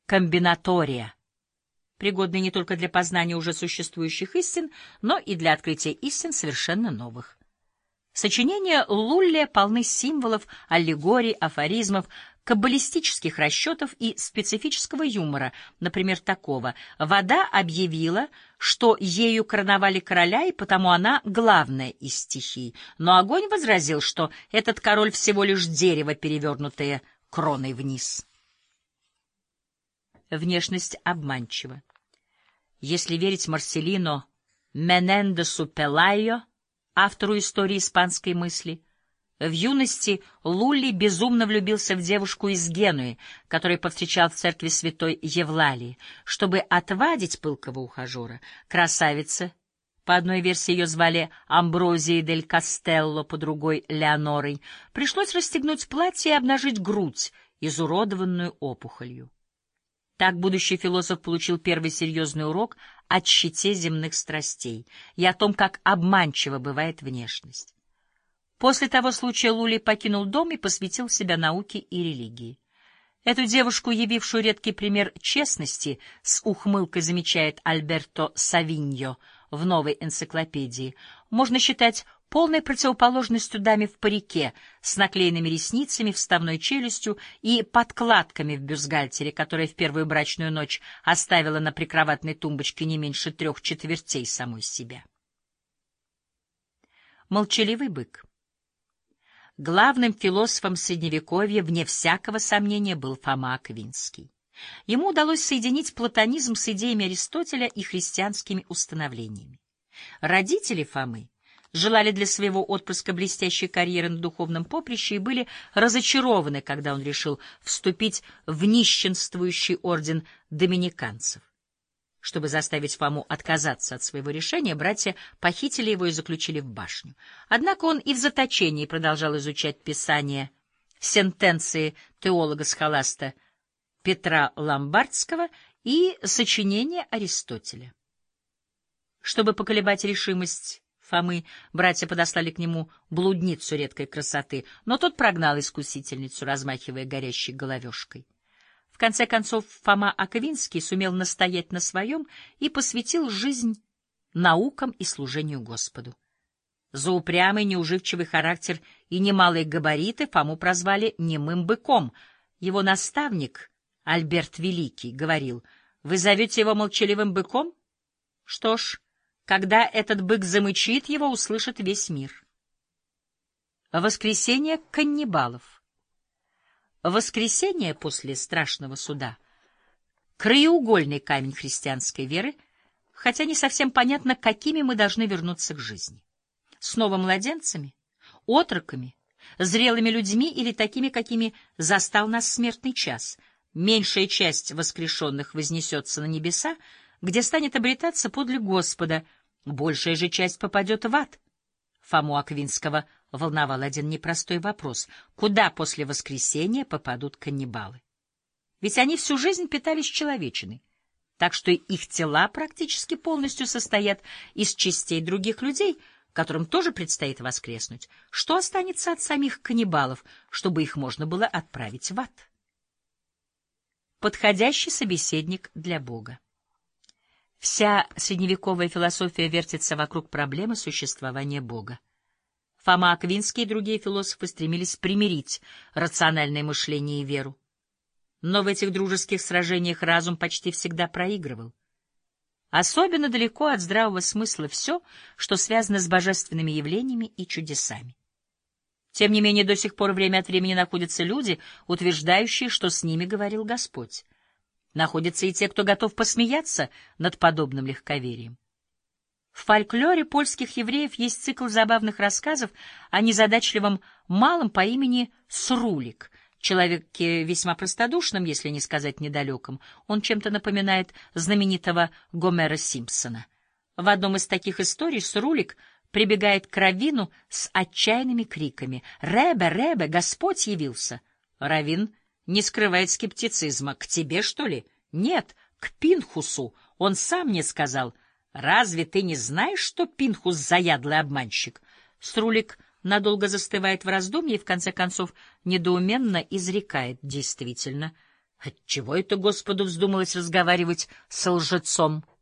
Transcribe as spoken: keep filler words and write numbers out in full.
комбинатория, пригодный не только для познания уже существующих истин, но и для открытия истин совершенно новых. Сочинения Лулли полны символов, аллегорий, афоризмов, каббалистических расчетов и специфического юмора, например, такого: «Вода объявила, что ею короновали короля, и потому она главная из стихий, но огонь возразил, что этот король всего лишь дерево, перевернутое кроной вниз». Внешность обманчива. Если верить Марселино Менендесу Пелайо, автору истории испанской мысли, в юности Лулли безумно влюбился в девушку из Генуи, которую повстречал в церкви святой Евлалии. Чтобы отвадить пылкого ухажера, красавица, по одной версии ее звали Амброзией дель Кастелло, по другой — Леонорой, пришлось расстегнуть платье и обнажить грудь, изуродованную опухолью. Так будущий философ получил первый серьезный урок о тщете земных страстей и о том, как обманчива бывает внешность. После того случая Лулли покинул дом и посвятил себя науке и религии. Эту девушку, явившую редкий пример честности, с ухмылкой замечает Альберто Савиньо в новой энциклопедии, можно считать полной противоположностью даме в парике с наклеенными ресницами, вставной челюстью и подкладками в бюстгальтере, которая в первую брачную ночь оставила на прикроватной тумбочке не меньше трех четвертей самой себя. Молчаливый бык. Главным философом Средневековья, вне всякого сомнения, был Фома Аквинский. Ему удалось соединить платонизм с идеями Аристотеля и христианскими установлениями. Родители Фомы желали для своего отпрыска блестящей карьеры на духовном поприще и были разочарованы, когда он решил вступить в нищенствующий орден доминиканцев. Чтобы заставить Фому отказаться от своего решения, братья похитили его и заключили в башню. Однако он и в заточении продолжал изучать писания, сентенции теолога-схоласта Петра Ломбардского и сочинения Аристотеля. Чтобы поколебать решимость Фомы, братья подослали к нему блудницу редкой красоты, но тот прогнал искусительницу, размахивая горящей головешкой. В конце концов, Фома Аквинский сумел настоять на своем и посвятил жизнь наукам и служению Господу. За упрямый, неуживчивый характер и немалые габариты Фому прозвали «немым быком». Его наставник, Альберт Великий, говорил: «Вы зовете его молчаливым быком? Что ж, когда этот бык замычит, его услышит весь мир». Воскресение каннибалов. Воскресение после страшного суда — краеугольный камень христианской веры, хотя не совсем понятно, какими мы должны вернуться к жизни. Снова младенцами, отроками, зрелыми людьми или такими, какими застал нас смертный час. Меньшая часть воскрешенных вознесется на небеса, где станет обретаться подле Господа, большая же часть попадет в ад. Фому Аквинского волновал один непростой вопрос: куда после воскресения попадут каннибалы? Ведь они всю жизнь питались человечиной, так что их тела практически полностью состоят из частей других людей, которым тоже предстоит воскреснуть. Что останется от самих каннибалов, чтобы их можно было отправить в ад? Подходящий собеседник для Бога. Вся средневековая философия вертится вокруг проблемы существования Бога. Фома Аквинский и другие философы стремились примирить рациональное мышление и веру. Но в этих дружеских сражениях разум почти всегда проигрывал. Особенно далеко от здравого смысла все, что связано с божественными явлениями и чудесами. Тем не менее, до сих пор время от времени находятся люди, утверждающие, что с ними говорил Господь. Находятся и те, кто готов посмеяться над подобным легковерием. В фольклоре польских евреев есть цикл забавных рассказов о незадачливом малом по имени Срулик, человеке весьма простодушном, если не сказать недалеком. Он чем-то напоминает знаменитого Гомера Симпсона. В одном из таких историй Срулик прибегает к раввину с отчаянными криками: «Ребе, Ребе, Господь явился!» Раввин не скрывает скептицизма. «К тебе, что ли?» «Нет, к Пинхусу. Он сам мне сказал». «Разве ты не знаешь, что Пинхус — заядлый обманщик?» Срулик надолго застывает в раздумье и, в конце концов, недоуменно изрекает: «Действительно, Отчего это Господу вздумалось разговаривать с лжецом?